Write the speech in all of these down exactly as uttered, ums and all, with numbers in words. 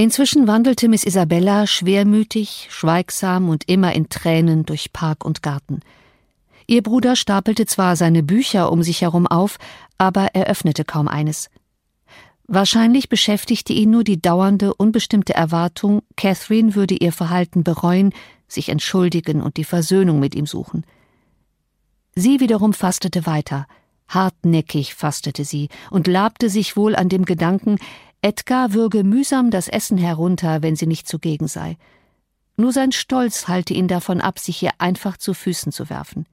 Inzwischen wandelte Miss Isabella schwermütig, schweigsam und immer in Tränen durch Park und Garten. Ihr Bruder stapelte zwar seine Bücher um sich herum auf, aber er öffnete kaum eines. Wahrscheinlich beschäftigte ihn nur die dauernde, unbestimmte Erwartung, Catherine würde ihr Verhalten bereuen, sich entschuldigen und die Versöhnung mit ihm suchen. Sie wiederum fastete weiter. Hartnäckig fastete sie und labte sich wohl an dem Gedanken, Edgar würge mühsam das Essen herunter, wenn sie nicht zugegen sei. Nur sein Stolz halte ihn davon ab, sich ihr einfach zu Füßen zu werfen.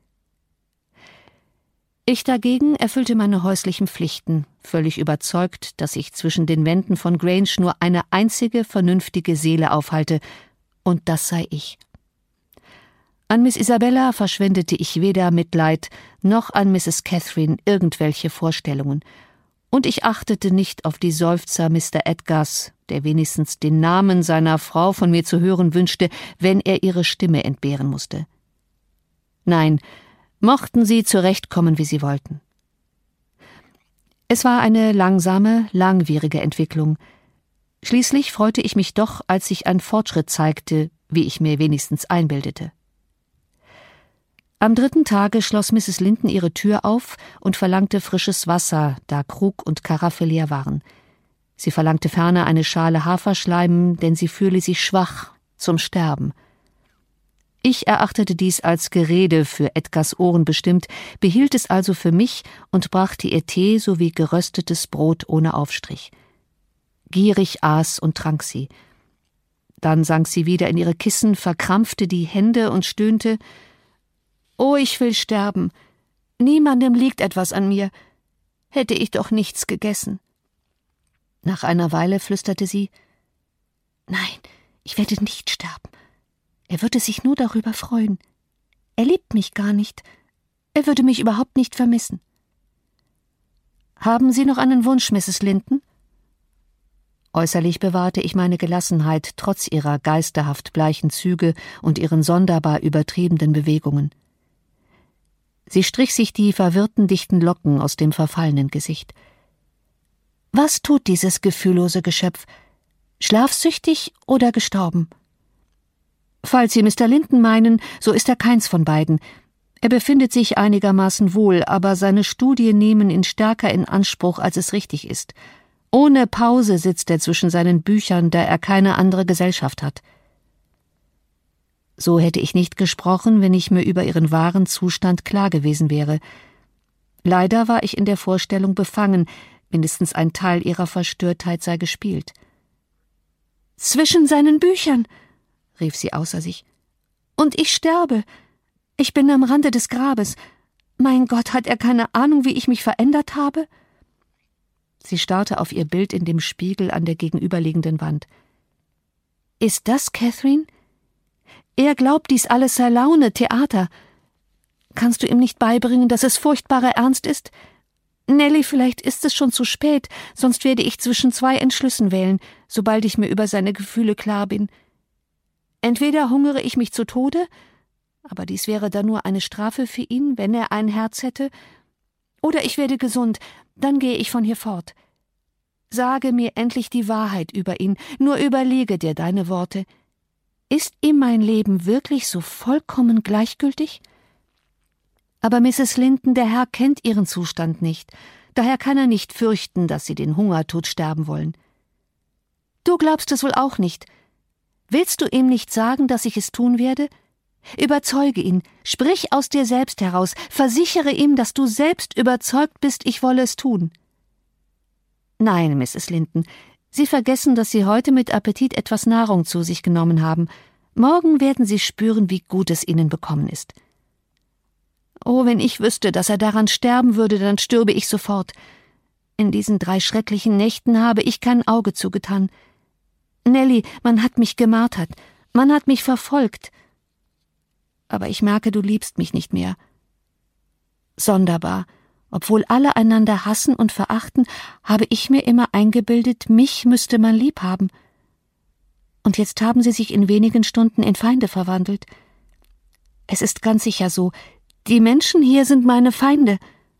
Ich dagegen erfüllte meine häuslichen Pflichten, völlig überzeugt, dass sich zwischen den Wänden von Grange nur eine einzige vernünftige Seele aufhalte, und das sei ich. An Miss Isabella verschwendete ich weder Mitleid, noch an Misses Catherine irgendwelche Vorstellungen, und ich achtete nicht auf die Seufzer Mister Edgars, der wenigstens den Namen seiner Frau von mir zu hören wünschte, wenn er ihre Stimme entbehren musste. Nein, mochten sie zurechtkommen, wie sie wollten. Es war eine langsame, langwierige Entwicklung. Schließlich freute ich mich doch, als sich ein Fortschritt zeigte, wie ich mir wenigstens einbildete. Am dritten Tage schloss Misses Linton ihre Tür auf und verlangte frisches Wasser, da Krug und Karaffe leer waren. Sie verlangte ferner eine Schale Haferschleim, denn sie fühle sich schwach, zum Sterben. Ich erachtete dies als Gerede für Edgars Ohren bestimmt, behielt es also für mich und brachte ihr Tee sowie geröstetes Brot ohne Aufstrich. Gierig aß und trank sie. Dann sank sie wieder in ihre Kissen, verkrampfte die Hände und stöhnte: »Oh, ich will sterben. Niemandem liegt etwas an mir. Hätte ich doch nichts gegessen.« Nach einer Weile flüsterte sie: »Nein, ich werde nicht sterben. Er würde sich nur darüber freuen. Er liebt mich gar nicht. Er würde mich überhaupt nicht vermissen.« »Haben Sie noch einen Wunsch, Misses Linton?« Äußerlich bewahrte ich meine Gelassenheit, trotz ihrer geisterhaft bleichen Züge und ihren sonderbar übertriebenen Bewegungen. Sie strich sich die verwirrten, dichten Locken aus dem verfallenen Gesicht. »Was tut dieses gefühllose Geschöpf? Schlafsüchtig oder gestorben?« »Falls Sie Mister Linton meinen, so ist er keins von beiden. Er befindet sich einigermaßen wohl, aber seine Studien nehmen ihn stärker in Anspruch, als es richtig ist. Ohne Pause sitzt er zwischen seinen Büchern, da er keine andere Gesellschaft hat.« So hätte ich nicht gesprochen, wenn ich mir über ihren wahren Zustand klar gewesen wäre. Leider war ich in der Vorstellung befangen, mindestens ein Teil ihrer Verstörtheit sei gespielt. »Zwischen seinen Büchern«, rief sie außer sich. »Und ich sterbe. Ich bin am Rande des Grabes. Mein Gott, hat er keine Ahnung, wie ich mich verändert habe?« Sie starrte auf ihr Bild in dem Spiegel an der gegenüberliegenden Wand. »Ist das Catherine? Er glaubt, dies alles sei Laune, Theater. Kannst du ihm nicht beibringen, dass es furchtbarer Ernst ist? Nelly, vielleicht ist es schon zu spät, sonst werde ich zwischen zwei Entschlüssen wählen, sobald ich mir über seine Gefühle klar bin. Entweder hungere ich mich zu Tode, aber dies wäre dann nur eine Strafe für ihn, wenn er ein Herz hätte, oder ich werde gesund, dann gehe ich von hier fort. Sage mir endlich die Wahrheit über ihn, nur überlege dir deine Worte. Ist ihm mein Leben wirklich so vollkommen gleichgültig? Aber Misses Linton, der Herr kennt ihren Zustand nicht, daher kann er nicht fürchten, dass sie den Hungertod sterben wollen. Du glaubst es wohl auch nicht. Willst du ihm nicht sagen, dass ich es tun werde? Überzeuge ihn, sprich aus dir selbst heraus, versichere ihm, dass du selbst überzeugt bist, ich wolle es tun.« »Nein, Misses Linton, Sie vergessen, dass Sie heute mit Appetit etwas Nahrung zu sich genommen haben. Morgen werden Sie spüren, wie gut es Ihnen bekommen ist.« »Oh, wenn ich wüsste, dass er daran sterben würde, dann stürbe ich sofort. In diesen drei schrecklichen Nächten habe ich kein Auge zugetan. Nelly, man hat mich gemartert, man hat mich verfolgt. Aber ich merke, du liebst mich nicht mehr. Sonderbar, obwohl alle einander hassen und verachten, habe ich mir immer eingebildet, mich müsste man lieb haben. Und jetzt haben sie sich in wenigen Stunden in Feinde verwandelt. Es ist ganz sicher so, die Menschen hier sind meine Feinde.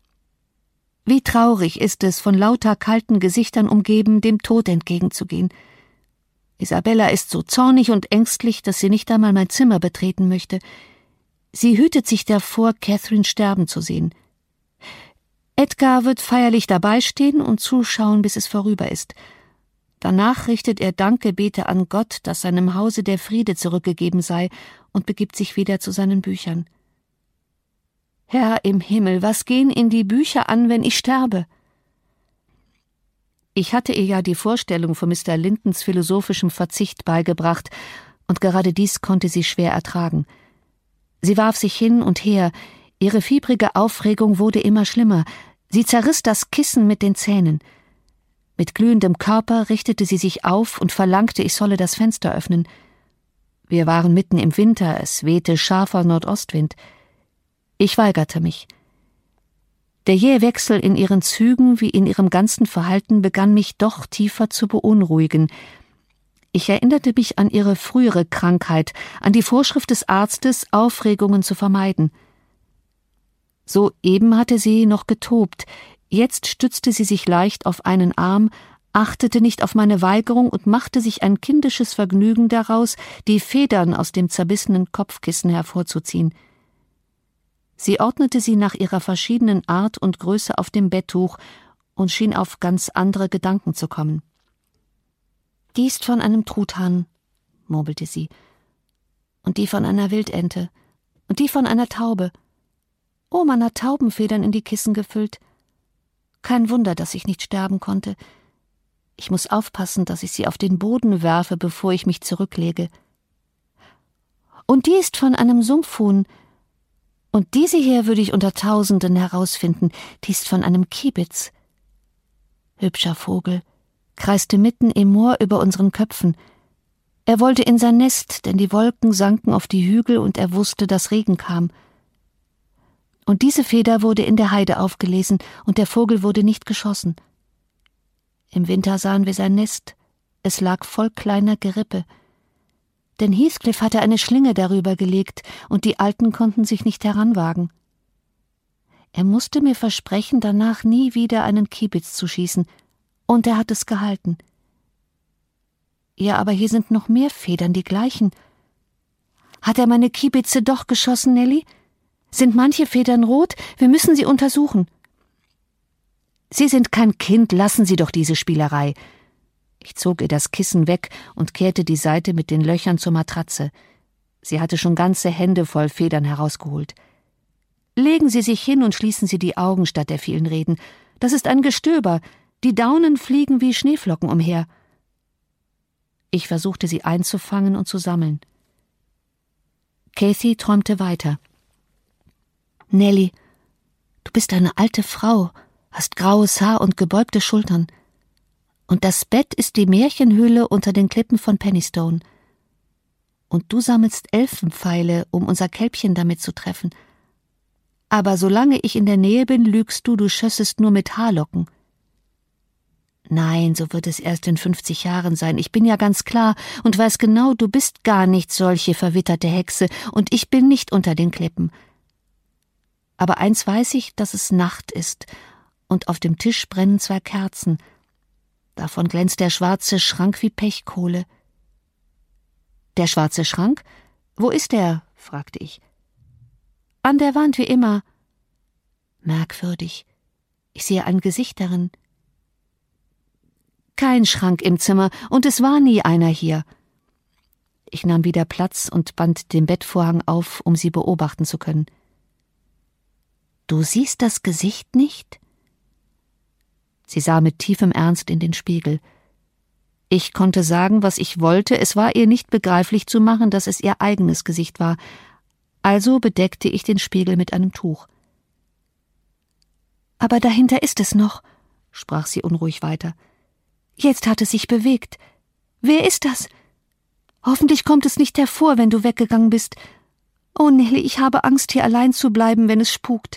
Wie traurig ist es, von lauter kalten Gesichtern umgeben, dem Tod entgegenzugehen. Isabella ist so zornig und ängstlich, dass sie nicht einmal mein Zimmer betreten möchte. Sie hütet sich davor, Catherine sterben zu sehen. Edgar wird feierlich dabei stehen und zuschauen, bis es vorüber ist. Danach richtet er Dankgebete an Gott, dass seinem Hause der Friede zurückgegeben sei, und begibt sich wieder zu seinen Büchern. Herr im Himmel, was gehen in die Bücher an, wenn ich sterbe? Ich hatte ihr ja die Vorstellung von Mister Lintons philosophischem Verzicht beigebracht, und gerade dies konnte sie schwer ertragen. Sie warf sich hin und her, ihre fiebrige Aufregung wurde immer schlimmer, sie zerriss das Kissen mit den Zähnen. Mit glühendem Körper richtete sie sich auf und verlangte, ich solle das Fenster öffnen. Wir waren mitten im Winter, es wehte scharfer Nordostwind. Ich weigerte mich. Der jähe Wechsel in ihren Zügen wie in ihrem ganzen Verhalten begann mich doch tiefer zu beunruhigen. Ich erinnerte mich an ihre frühere Krankheit, an die Vorschrift des Arztes, Aufregungen zu vermeiden. Soeben hatte sie noch getobt, jetzt stützte sie sich leicht auf einen Arm, achtete nicht auf meine Weigerung und machte sich ein kindisches Vergnügen daraus, die Federn aus dem zerbissenen Kopfkissen hervorzuziehen. Sie ordnete sie nach ihrer verschiedenen Art und Größe auf dem Betttuch und schien auf ganz andere Gedanken zu kommen. »Die ist von einem Truthahn«, murmelte sie, »und die von einer Wildente, und die von einer Taube. Oh, man hat Taubenfedern in die Kissen gefüllt. Kein Wunder, dass ich nicht sterben konnte. Ich muss aufpassen, dass ich sie auf den Boden werfe, bevor ich mich zurücklege. Und die ist von einem Sumpfhuhn, und diese hier würde ich unter Tausenden herausfinden, die ist von einem Kiebitz. Hübscher Vogel, kreiste mitten im Moor über unseren Köpfen. Er wollte in sein Nest, denn die Wolken sanken auf die Hügel und er wusste, dass Regen kam. Und diese Feder wurde in der Heide aufgelesen und der Vogel wurde nicht geschossen. Im Winter sahen wir sein Nest, es lag voll kleiner Gerippe. Denn Heathcliff hatte eine Schlinge darüber gelegt, und die Alten konnten sich nicht heranwagen. Er musste mir versprechen, danach nie wieder einen Kiebitz zu schießen, und er hat es gehalten. Ja, aber hier sind noch mehr Federn, die gleichen. Hat er meine Kiebitze doch geschossen, Nelly? Sind manche Federn rot? Wir müssen sie untersuchen. Sie sind kein Kind, lassen Sie doch diese Spielerei. Ich zog ihr das Kissen weg und kehrte die Seite mit den Löchern zur Matratze. Sie hatte schon ganze Hände voll Federn herausgeholt. Legen Sie sich hin und schließen Sie die Augen statt der vielen Reden. Das ist ein Gestöber. Die Daunen fliegen wie Schneeflocken umher. Ich versuchte sie einzufangen und zu sammeln. Cathy träumte weiter. Nelly, du bist eine alte Frau, hast graues Haar und gebeugte Schultern. Und das Bett ist die Märchenhöhle unter den Klippen von Pennystone. Und du sammelst Elfenpfeile, um unser Kälbchen damit zu treffen. Aber solange ich in der Nähe bin, lügst du, du schössest nur mit Haarlocken. Nein, so wird es erst in fünfzig Jahren sein. Ich bin ja ganz klar und weiß genau, du bist gar nicht solche verwitterte Hexe und ich bin nicht unter den Klippen. Aber eins weiß ich, dass es Nacht ist und auf dem Tisch brennen zwei Kerzen. Davon glänzt der schwarze Schrank wie Pechkohle. Der schwarze Schrank? Wo ist er? Fragte ich. An der Wand wie immer. Merkwürdig. Ich sehe ein Gesicht darin. Kein Schrank im Zimmer, und es war nie einer hier. Ich nahm wieder Platz und band den Bettvorhang auf, um sie beobachten zu können. Du siehst das Gesicht nicht? Sie sah mit tiefem Ernst in den Spiegel. Ich konnte sagen, was ich wollte, es war ihr nicht begreiflich zu machen, dass es ihr eigenes Gesicht war, also bedeckte ich den Spiegel mit einem Tuch. »Aber dahinter ist es noch«, sprach sie unruhig weiter. »Jetzt hat es sich bewegt. Wer ist das? Hoffentlich kommt es nicht hervor, wenn du weggegangen bist. Oh, Nelly, ich habe Angst, hier allein zu bleiben, wenn es spukt.«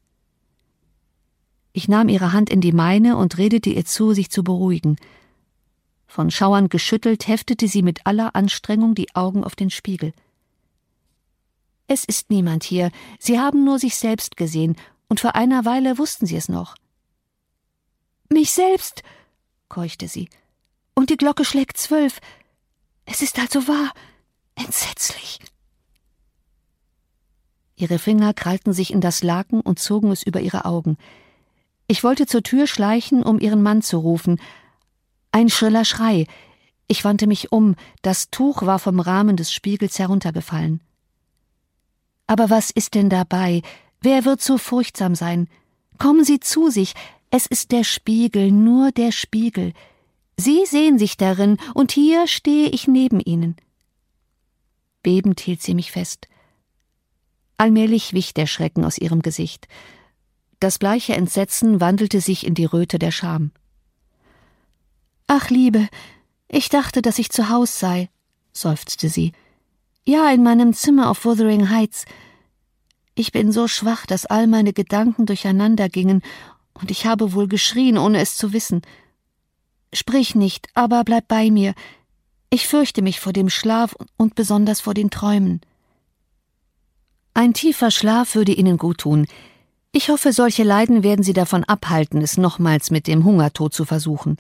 Ich nahm ihre Hand in die meine und redete ihr zu, sich zu beruhigen. Von Schauern geschüttelt, heftete sie mit aller Anstrengung die Augen auf den Spiegel. »Es ist niemand hier. Sie haben nur sich selbst gesehen, und vor einer Weile wussten sie es noch.« »Mich selbst«, keuchte sie. »Und die Glocke schlägt zwölf. Es ist also wahr. Entsetzlich. Ihre Finger krallten sich in das Laken und zogen es über ihre Augen. Ich wollte zur Tür schleichen, um ihren Mann zu rufen. Ein schriller Schrei. Ich wandte mich um. Das Tuch war vom Rahmen des Spiegels heruntergefallen. Aber was ist denn dabei? Wer wird so furchtsam sein? Kommen Sie zu sich. Es ist der Spiegel, nur der Spiegel. Sie sehen sich darin, und hier stehe ich neben Ihnen. Bebend hielt sie mich fest. Allmählich wich der Schrecken aus ihrem Gesicht. Das bleiche Entsetzen wandelte sich in die Röte der Scham. »Ach, Liebe, ich dachte, dass ich zu Haus sei«, seufzte sie. »Ja, in meinem Zimmer auf Wuthering Heights. Ich bin so schwach, dass all meine Gedanken durcheinander gingen, und ich habe wohl geschrien, ohne es zu wissen. Sprich nicht, aber bleib bei mir. Ich fürchte mich vor dem Schlaf und besonders vor den Träumen.« »Ein tiefer Schlaf würde Ihnen gut tun. Ich hoffe, solche Leiden werden Sie davon abhalten, es nochmals mit dem Hungertod zu versuchen.«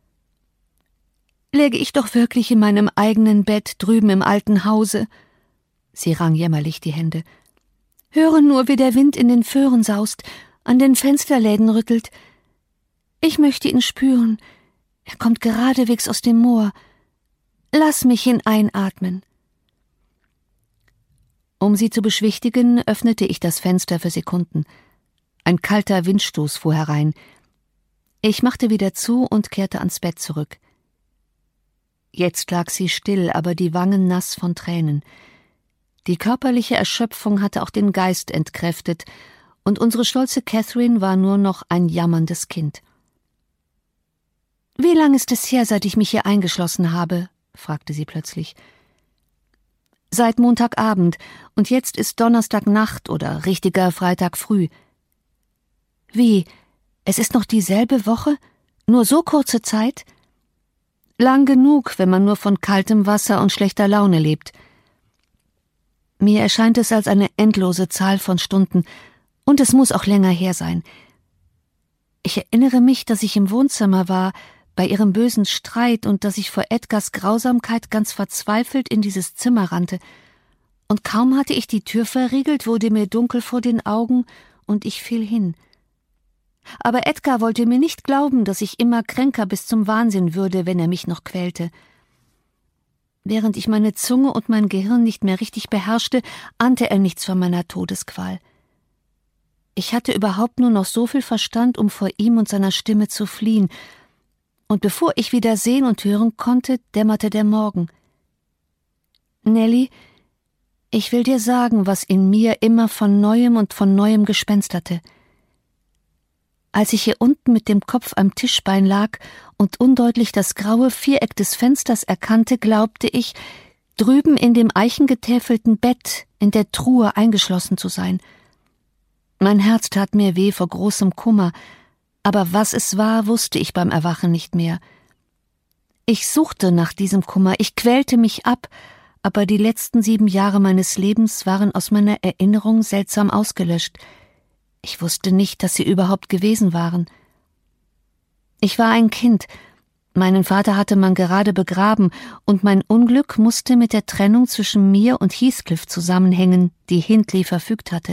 »Läge ich doch wirklich in meinem eigenen Bett drüben im alten Hause?« Sie rang jämmerlich die Hände. »Höre nur, wie der Wind in den Föhren saust, an den Fensterläden rüttelt. Ich möchte ihn spüren. Er kommt geradewegs aus dem Moor. Lass mich ihn einatmen.« Um sie zu beschwichtigen, öffnete ich das Fenster für Sekunden. Ein kalter Windstoß fuhr herein. Ich machte wieder zu und kehrte ans Bett zurück. Jetzt lag sie still, aber die Wangen nass von Tränen. Die körperliche Erschöpfung hatte auch den Geist entkräftet, und unsere stolze Catherine war nur noch ein jammerndes Kind. »Wie lang ist es her, seit ich mich hier eingeschlossen habe?« fragte sie plötzlich. »Seit Montagabend, und jetzt ist Donnerstagnacht oder richtiger Freitag früh.« »Wie? Es ist noch dieselbe Woche? Nur so kurze Zeit?« »Lang genug, wenn man nur von kaltem Wasser und schlechter Laune lebt. Mir erscheint es als eine endlose Zahl von Stunden, und es muss auch länger her sein. Ich erinnere mich, dass ich im Wohnzimmer war, bei ihrem bösen Streit, und dass ich vor Edgars Grausamkeit ganz verzweifelt in dieses Zimmer rannte. Und kaum hatte ich die Tür verriegelt, wurde mir dunkel vor den Augen, und ich fiel hin. Aber Edgar wollte mir nicht glauben, dass ich immer kränker bis zum Wahnsinn würde, wenn er mich noch quälte. Während ich meine Zunge und mein Gehirn nicht mehr richtig beherrschte, ahnte er nichts von meiner Todesqual. Ich hatte überhaupt nur noch so viel Verstand, um vor ihm und seiner Stimme zu fliehen, und bevor ich wieder sehen und hören konnte, dämmerte der Morgen. »Nellie, ich will dir sagen, was in mir immer von Neuem und von Neuem gespensterte. Als ich hier unten mit dem Kopf am Tischbein lag und undeutlich das graue Viereck des Fensters erkannte, glaubte ich, drüben in dem eichengetäfelten Bett in der Truhe eingeschlossen zu sein. Mein Herz tat mir weh vor großem Kummer, aber was es war, wusste ich beim Erwachen nicht mehr. Ich suchte nach diesem Kummer, ich quälte mich ab, aber die letzten sieben Jahre meines Lebens waren aus meiner Erinnerung seltsam ausgelöscht. Ich wusste nicht, dass sie überhaupt gewesen waren. Ich war ein Kind, meinen Vater hatte man gerade begraben, und mein Unglück musste mit der Trennung zwischen mir und Heathcliff zusammenhängen, die Hindley verfügt hatte.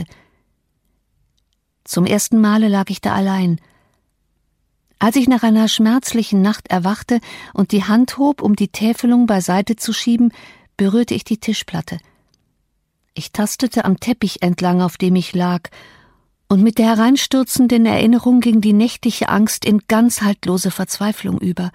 Zum ersten Male lag ich da allein. Als ich nach einer schmerzlichen Nacht erwachte und die Hand hob, um die Täfelung beiseite zu schieben, berührte ich die Tischplatte. Ich tastete am Teppich entlang, auf dem ich lag, und mit der hereinstürzenden Erinnerung ging die nächtliche Angst in ganz haltlose Verzweiflung über.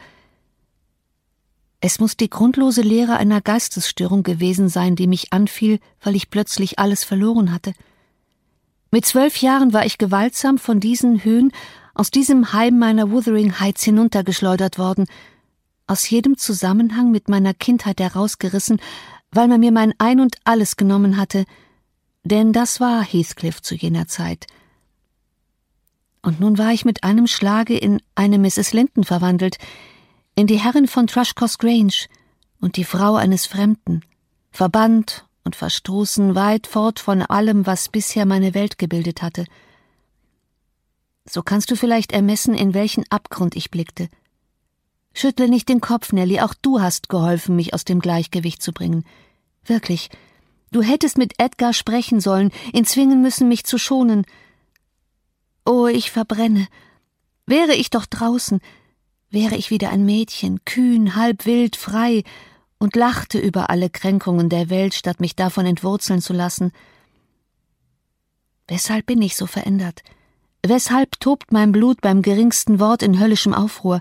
Es muß die grundlose Leere einer Geistesstörung gewesen sein, die mich anfiel, weil ich plötzlich alles verloren hatte. Mit zwölf Jahren war ich gewaltsam von diesen Höhen, aus diesem Heim meiner Wuthering Heights hinuntergeschleudert worden, aus jedem Zusammenhang mit meiner Kindheit herausgerissen, weil man mir mein Ein und Alles genommen hatte, denn das war Heathcliff zu jener Zeit. Und nun war ich mit einem Schlage in eine Misses Linton verwandelt, in die Herrin von Thrushcross Grange und die Frau eines Fremden, verbannt und verstoßen weit fort von allem, was bisher meine Welt gebildet hatte. So kannst du vielleicht ermessen, in welchen Abgrund ich blickte. Schüttle nicht den Kopf, Nelly, auch du hast geholfen, mich aus dem Gleichgewicht zu bringen. Wirklich, du hättest mit Edgar sprechen sollen, ihn zwingen müssen, mich zu schonen. Oh, ich verbrenne. Wäre ich doch draußen, wäre ich wieder ein Mädchen, kühn, halb wild, frei, und lachte über alle Kränkungen der Welt, statt mich davon entwurzeln zu lassen. Weshalb bin ich so verändert? Weshalb tobt mein Blut beim geringsten Wort in höllischem Aufruhr?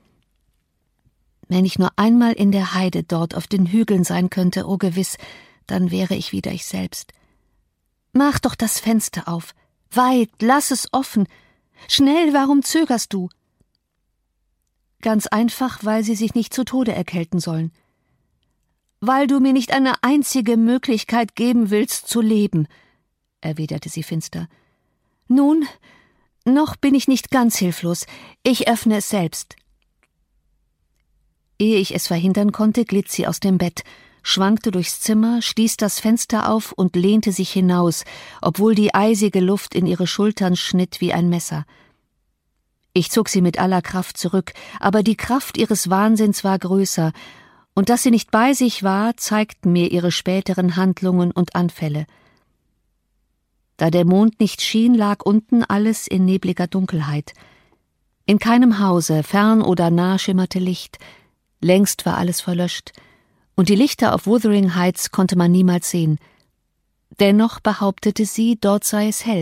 Wenn ich nur einmal in der Heide dort auf den Hügeln sein könnte, oh gewiss, dann wäre ich wieder ich selbst. Mach doch das Fenster auf, weit, lass es offen. Schnell, warum zögerst du? Ganz einfach, weil sie sich nicht zu Tode erkälten sollen. Weil du mir nicht eine einzige Möglichkeit geben willst, zu leben, erwiderte sie finster. Nun, noch bin ich nicht ganz hilflos. Ich öffne es selbst. Ehe ich es verhindern konnte, glitt sie aus dem Bett, schwankte durchs Zimmer, stieß das Fenster auf und lehnte sich hinaus, obwohl die eisige Luft in ihre Schultern schnitt wie ein Messer. Ich zog sie mit aller Kraft zurück, aber die Kraft ihres Wahnsinns war größer, und dass sie nicht bei sich war, zeigten mir ihre späteren Handlungen und Anfälle. Da der Mond nicht schien, lag unten alles in nebliger Dunkelheit. In keinem Hause, fern oder nah, schimmerte Licht. Längst war alles verlöscht, und die Lichter auf Wuthering Heights konnte man niemals sehen. Dennoch behauptete sie, dort sei es hell.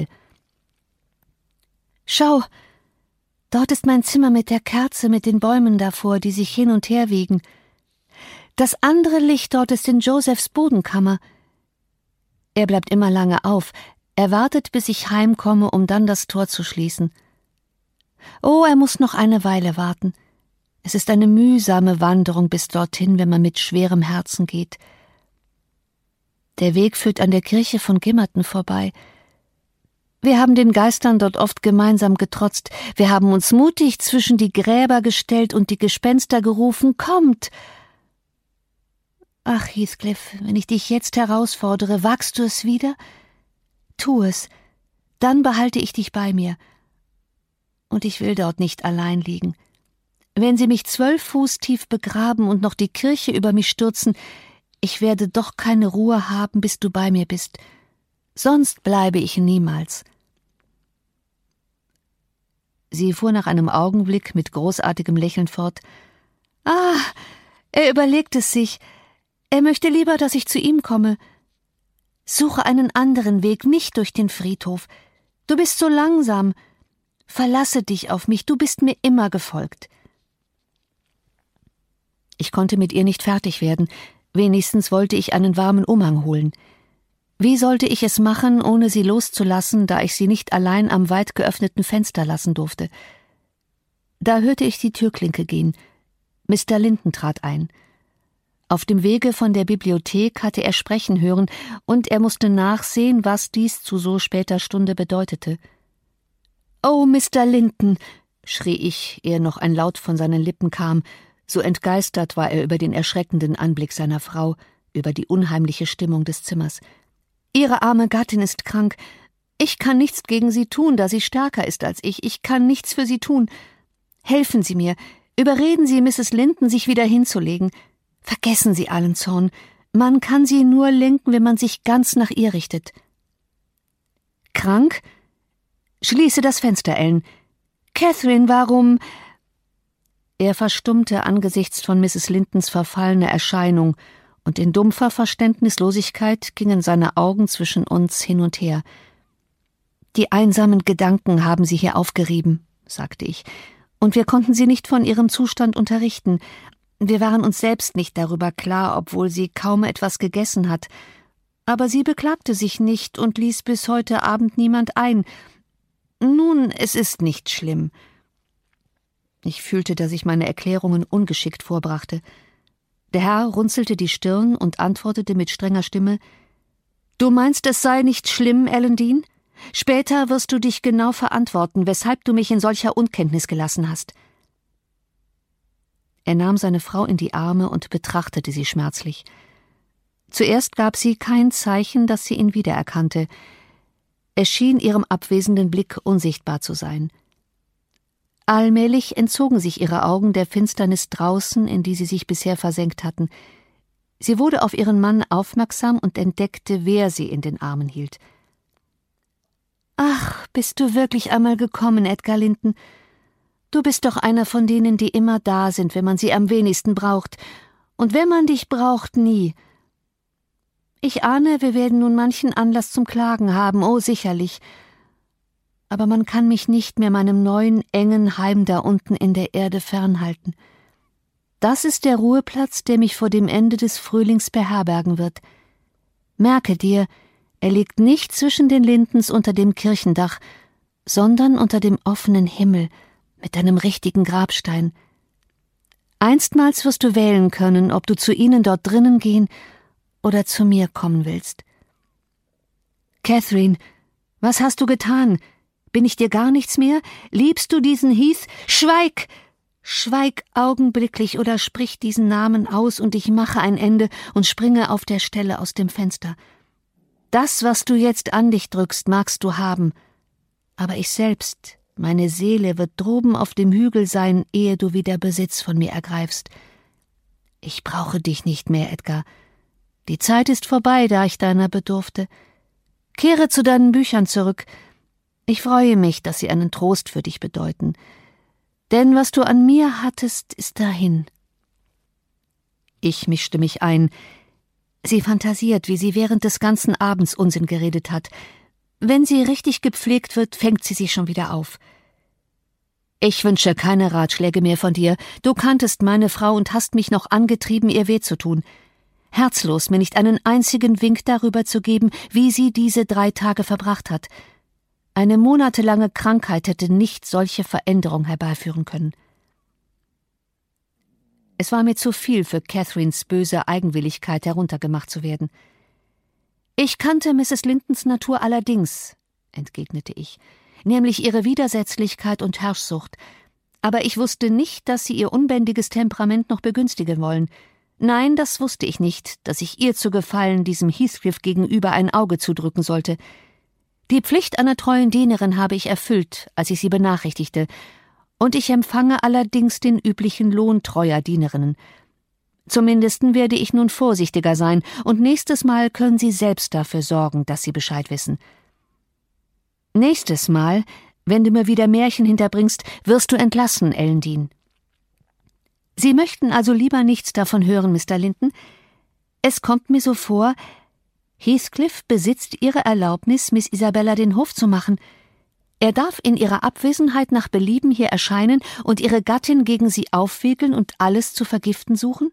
»Schau, dort ist mein Zimmer mit der Kerze mit den Bäumen davor, die sich hin und her wiegen. Das andere Licht dort ist in Josephs Bodenkammer. Er bleibt immer lange auf, er wartet, bis ich heimkomme, um dann das Tor zu schließen. Oh, er muss noch eine Weile warten. Es ist eine mühsame Wanderung bis dorthin, wenn man mit schwerem Herzen geht. Der Weg führt an der Kirche von Gimmerton vorbei. Wir haben den Geistern dort oft gemeinsam getrotzt. Wir haben uns mutig zwischen die Gräber gestellt und die Gespenster gerufen, »Kommt!« Ach, Heathcliff, wenn ich dich jetzt herausfordere, wagst du es wieder? Tu es, dann behalte ich dich bei mir. Und ich will dort nicht allein liegen. Wenn sie mich zwölf Fuß tief begraben und noch die Kirche über mich stürzen, ich werde doch keine Ruhe haben, bis du bei mir bist. Sonst bleibe ich niemals.« Sie fuhr nach einem Augenblick mit großartigem Lächeln fort. »Ah, er überlegt es sich. Er möchte lieber, dass ich zu ihm komme. Suche einen anderen Weg, nicht durch den Friedhof. Du bist so langsam. Verlasse dich auf mich, du bist mir immer gefolgt.« Ich konnte mit ihr nicht fertig werden. Wenigstens wollte ich einen warmen Umhang holen. Wie sollte ich es machen, ohne sie loszulassen, da ich sie nicht allein am weit geöffneten Fenster lassen durfte? Da hörte ich die Türklinke gehen. Mister Linton trat ein. Auf dem Wege von der Bibliothek hatte er sprechen hören, und er musste nachsehen, was dies zu so später Stunde bedeutete. »Oh, Mister Linton«, schrie ich, ehe noch ein Laut von seinen Lippen kam, so entgeistert war er über den erschreckenden Anblick seiner Frau, über die unheimliche Stimmung des Zimmers. »Ihre arme Gattin ist krank. Ich kann nichts gegen sie tun, da sie stärker ist als ich. Ich kann nichts für sie tun. Helfen Sie mir. Überreden Sie Misses Linton, sich wieder hinzulegen. Vergessen Sie allen Zorn. Man kann sie nur lenken, wenn man sich ganz nach ihr richtet.« »Krank? Schließe das Fenster, Ellen. Catherine, warum?« Er verstummte angesichts von Misses Lintons verfallener Erscheinung, und in dumpfer Verständnislosigkeit gingen seine Augen zwischen uns hin und her. »Die einsamen Gedanken haben sie hier aufgerieben«, sagte ich, »und wir konnten sie nicht von ihrem Zustand unterrichten. Wir waren uns selbst nicht darüber klar, obwohl sie kaum etwas gegessen hat. Aber sie beklagte sich nicht und ließ bis heute Abend niemand ein. Nun, es ist nicht schlimm.« Ich fühlte, dass ich meine Erklärungen ungeschickt vorbrachte. Der Herr runzelte die Stirn und antwortete mit strenger Stimme, »Du meinst, es sei nicht schlimm, Ellen Dean? Später wirst du dich genau verantworten, weshalb du mich in solcher Unkenntnis gelassen hast.« Er nahm seine Frau in die Arme und betrachtete sie schmerzlich. Zuerst gab sie kein Zeichen, dass sie ihn wiedererkannte. Es schien ihrem abwesenden Blick unsichtbar zu sein. Allmählich entzogen sich ihre Augen der Finsternis draußen, in die sie sich bisher versenkt hatten. Sie wurde auf ihren Mann aufmerksam und entdeckte, wer sie in den Armen hielt. »Ach, bist du wirklich einmal gekommen, Edgar Linton? Du bist doch einer von denen, die immer da sind, wenn man sie am wenigsten braucht. Und wenn man dich braucht, nie. Ich ahne, wir werden nun manchen Anlass zum Klagen haben, oh sicherlich. Aber man kann mich nicht mehr meinem neuen, engen Heim da unten in der Erde fernhalten. Das ist der Ruheplatz, der mich vor dem Ende des Frühlings beherbergen wird. Merke dir, er liegt nicht zwischen den Lindens unter dem Kirchendach, sondern unter dem offenen Himmel mit einem richtigen Grabstein. Einstmals wirst du wählen können, ob du zu ihnen dort drinnen gehen oder zu mir kommen willst. Catherine, was hast du getan? Bin ich dir gar nichts mehr? Liebst du diesen Heath? Schweig! Schweig augenblicklich oder sprich diesen Namen aus und ich mache ein Ende und springe auf der Stelle aus dem Fenster. Das, was du jetzt an dich drückst, magst du haben. Aber ich selbst, meine Seele wird droben auf dem Hügel sein, ehe du wieder Besitz von mir ergreifst. Ich brauche dich nicht mehr, Edgar. Die Zeit ist vorbei, da ich deiner bedurfte. Kehre zu deinen Büchern zurück. Ich freue mich, dass sie einen Trost für dich bedeuten. Denn was du an mir hattest, ist dahin. Ich mischte mich ein. Sie fantasiert, wie sie während des ganzen Abends Unsinn geredet hat. Wenn sie richtig gepflegt wird, fängt sie sich schon wieder auf. Ich wünsche keine Ratschläge mehr von dir. Du kanntest meine Frau und hast mich noch angetrieben, ihr weh zu tun. Herzlos, mir nicht einen einzigen Wink darüber zu geben, wie sie diese drei Tage verbracht hat. Eine monatelange Krankheit hätte nicht solche Veränderung herbeiführen können. Es war mir zu viel, für Catherines böse Eigenwilligkeit heruntergemacht zu werden. »Ich kannte Misses Lintons Natur allerdings«, entgegnete ich, »nämlich ihre Widersetzlichkeit und Herrschsucht. Aber ich wusste nicht, dass sie ihr unbändiges Temperament noch begünstigen wollen. Nein, das wusste ich nicht, dass ich ihr zu gefallen diesem Heathcliff gegenüber ein Auge zudrücken sollte. Die Pflicht einer treuen Dienerin habe ich erfüllt, als ich sie benachrichtigte, und ich empfange allerdings den üblichen Lohn treuer Dienerinnen. Zumindest werde ich nun vorsichtiger sein, und nächstes Mal können Sie selbst dafür sorgen, dass Sie Bescheid wissen. Nächstes Mal, wenn du mir wieder Märchen hinterbringst, wirst du entlassen, Elendine. Sie möchten also lieber nichts davon hören, Mister Linton? Es kommt mir so vor, Heathcliff besitzt Ihre Erlaubnis, Miss Isabella den Hof zu machen. Er darf in ihrer Abwesenheit nach Belieben hier erscheinen und Ihre Gattin gegen Sie aufwiegeln und alles zu vergiften suchen?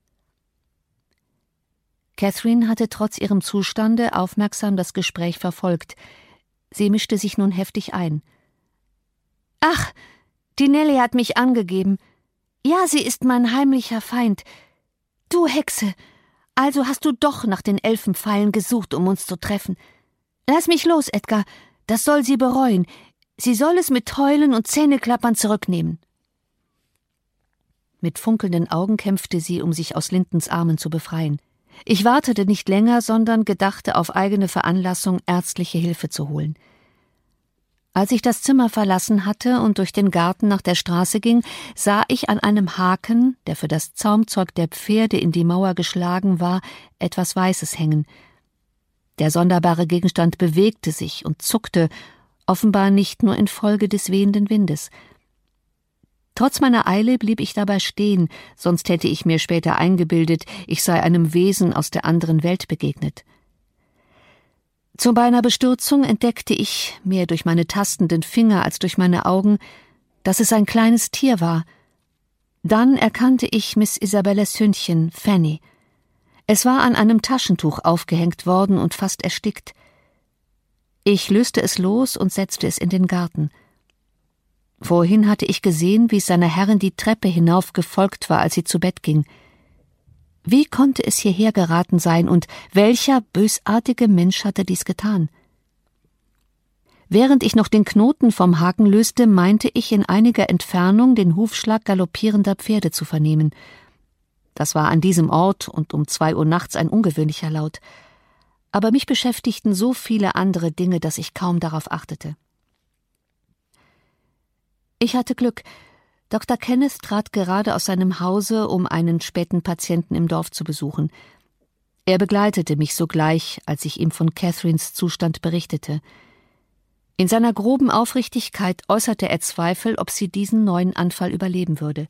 Catherine hatte trotz ihrem Zustande aufmerksam das Gespräch verfolgt. Sie mischte sich nun heftig ein. »Ach, die Nelly hat mich angegeben. Ja, sie ist mein heimlicher Feind. Du Hexe, also hast du doch nach den Elfenpfeilen gesucht, um uns zu treffen. Lass mich los, Edgar, das soll sie bereuen. Sie soll es mit Heulen und Zähneklappern zurücknehmen.« Mit funkelnden Augen kämpfte sie, um sich aus Lintons Armen zu befreien. Ich wartete nicht länger, sondern gedachte auf eigene Veranlassung, ärztliche Hilfe zu holen. Als ich das Zimmer verlassen hatte und durch den Garten nach der Straße ging, sah ich an einem Haken, der für das Zaumzeug der Pferde in die Mauer geschlagen war, etwas Weißes hängen. Der sonderbare Gegenstand bewegte sich und zuckte, offenbar nicht nur infolge des wehenden Windes. Trotz meiner Eile blieb ich dabei stehen, sonst hätte ich mir später eingebildet, ich sei einem Wesen aus der anderen Welt begegnet. Zu meiner Bestürzung entdeckte ich, mehr durch meine tastenden Finger als durch meine Augen, dass es ein kleines Tier war. Dann erkannte ich Miss Isabellas Hündchen, Fanny. Es war an einem Taschentuch aufgehängt worden und fast erstickt. Ich löste es los und setzte es in den Garten. Vorhin hatte ich gesehen, wie es seiner Herrin die Treppe hinauf gefolgt war, als sie zu Bett ging. Wie konnte es hierher geraten sein, und welcher bösartige Mensch hatte dies getan? Während ich noch den Knoten vom Haken löste, meinte ich in einiger Entfernung den Hufschlag galoppierender Pferde zu vernehmen. Das war an diesem Ort und um zwei Uhr nachts ein ungewöhnlicher Laut. Aber mich beschäftigten so viele andere Dinge, dass ich kaum darauf achtete. Ich hatte Glück. Doktor Kenneth trat gerade aus seinem Hause, um einen späten Patienten im Dorf zu besuchen. Er begleitete mich sogleich, als ich ihm von Catherines Zustand berichtete. In seiner groben Aufrichtigkeit äußerte er Zweifel, ob sie diesen neuen Anfall überleben würde.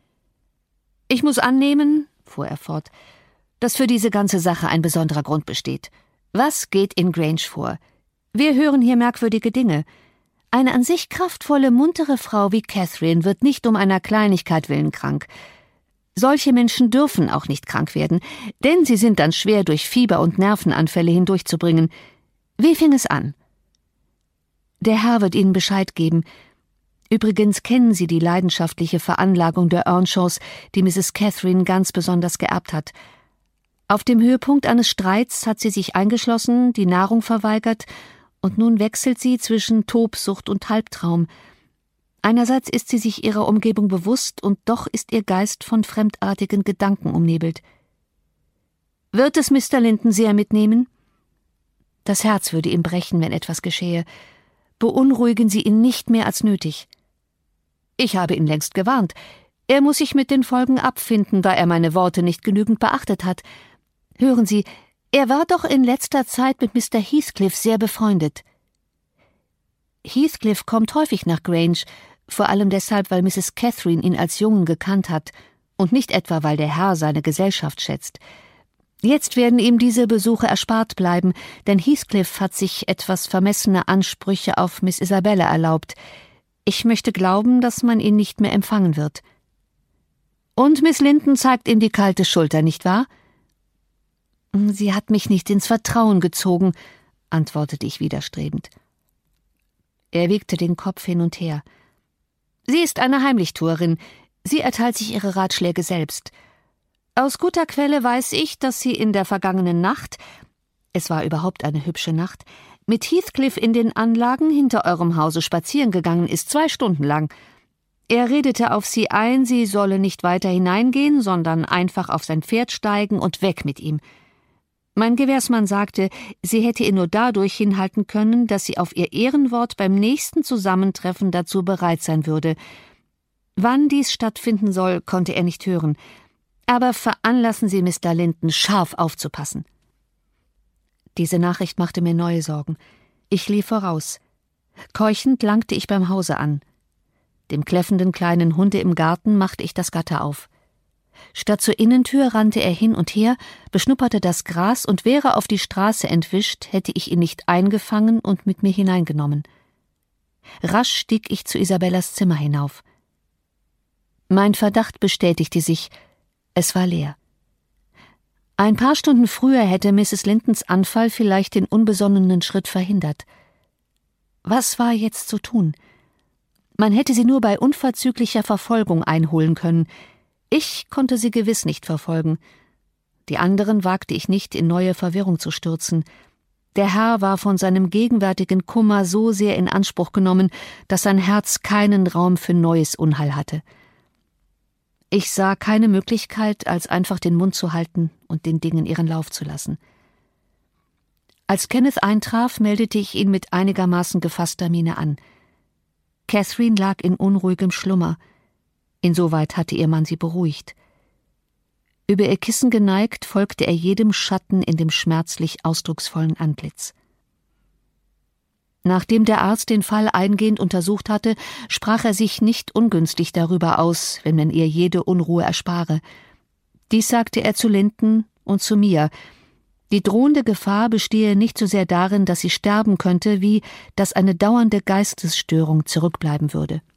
»Ich muss annehmen«, fuhr er fort, »dass für diese ganze Sache ein besonderer Grund besteht. Was geht in Grange vor? Wir hören hier merkwürdige Dinge. Eine an sich kraftvolle, muntere Frau wie Catherine wird nicht um einer Kleinigkeit willen krank. Solche Menschen dürfen auch nicht krank werden, denn sie sind dann schwer durch Fieber und Nervenanfälle hindurchzubringen. Wie fing es an?« »Der Herr wird Ihnen Bescheid geben. Übrigens kennen Sie die leidenschaftliche Veranlagung der Earnshaws, die Misses Catherine ganz besonders geerbt hat. Auf dem Höhepunkt eines Streits hat sie sich eingeschlossen, die Nahrung verweigert, und nun wechselt sie zwischen Tobsucht und Halbtraum. Einerseits ist sie sich ihrer Umgebung bewusst, und doch ist ihr Geist von fremdartigen Gedanken umnebelt. Wird es Mister Linton mitnehmen? Das Herz würde ihm brechen, wenn etwas geschehe. Beunruhigen Sie ihn nicht mehr als nötig. Ich habe ihn längst gewarnt. Er muss sich mit den Folgen abfinden, da er meine Worte nicht genügend beachtet hat. Hören Sie, er war doch in letzter Zeit mit Mister Heathcliff sehr befreundet. Heathcliff kommt häufig nach Grange, vor allem deshalb, weil Misses Catherine ihn als Jungen gekannt hat und nicht etwa, weil der Herr seine Gesellschaft schätzt. Jetzt werden ihm diese Besuche erspart bleiben, denn Heathcliff hat sich etwas vermessene Ansprüche auf Miss Isabella erlaubt. Ich möchte glauben, dass man ihn nicht mehr empfangen wird. Und Miss Linton zeigt ihm die kalte Schulter, nicht wahr? Sie hat mich nicht ins Vertrauen gezogen, antwortete ich widerstrebend. Er wiegte den Kopf hin und her. Sie ist eine Heimlichtuerin. Sie erteilt sich ihre Ratschläge selbst. Aus guter Quelle weiß ich, dass sie in der vergangenen Nacht, es war überhaupt eine hübsche Nacht, mit Heathcliff in den Anlagen hinter eurem Hause spazieren gegangen ist, zwei Stunden lang. Er redete auf sie ein, sie solle nicht weiter hineingehen, sondern einfach auf sein Pferd steigen und weg mit ihm. Mein Gewährsmann sagte, sie hätte ihn nur dadurch hinhalten können, dass sie auf ihr Ehrenwort beim nächsten Zusammentreffen dazu bereit sein würde. Wann dies stattfinden soll, konnte er nicht hören. Aber veranlassen Sie Mister Linton, scharf aufzupassen. Diese Nachricht machte mir neue Sorgen. Ich lief voraus. Keuchend langte ich beim Hause an. Dem kläffenden kleinen Hunde im Garten machte ich das Gatter auf. Statt zur Innentür rannte er hin und her, beschnupperte das Gras und wäre auf die Straße entwischt, hätte ich ihn nicht eingefangen und mit mir hineingenommen. Rasch stieg ich zu Isabellas Zimmer hinauf. Mein Verdacht bestätigte sich, es war leer. Ein paar Stunden früher hätte Misses Lintons Anfall vielleicht den unbesonnenen Schritt verhindert. Was war jetzt zu tun? Man hätte sie nur bei unverzüglicher Verfolgung einholen können. Ich konnte sie gewiss nicht verfolgen. Die anderen wagte ich nicht, in neue Verwirrung zu stürzen. Der Herr war von seinem gegenwärtigen Kummer so sehr in Anspruch genommen, dass sein Herz keinen Raum für neues Unheil hatte. Ich sah keine Möglichkeit, als einfach den Mund zu halten und den Dingen ihren Lauf zu lassen. Als Kenneth eintraf, meldete ich ihn mit einigermaßen gefasster Miene an. Catherine lag in unruhigem Schlummer. Insoweit hatte ihr Mann sie beruhigt. Über ihr Kissen geneigt, folgte er jedem Schatten in dem schmerzlich ausdrucksvollen Antlitz. Nachdem der Arzt den Fall eingehend untersucht hatte, sprach er sich nicht ungünstig darüber aus, wenn man ihr jede Unruhe erspare. Dies sagte er zu Linton und zu mir. Die drohende Gefahr bestehe nicht so sehr darin, dass sie sterben könnte, wie dass eine dauernde Geistesstörung zurückbleiben würde.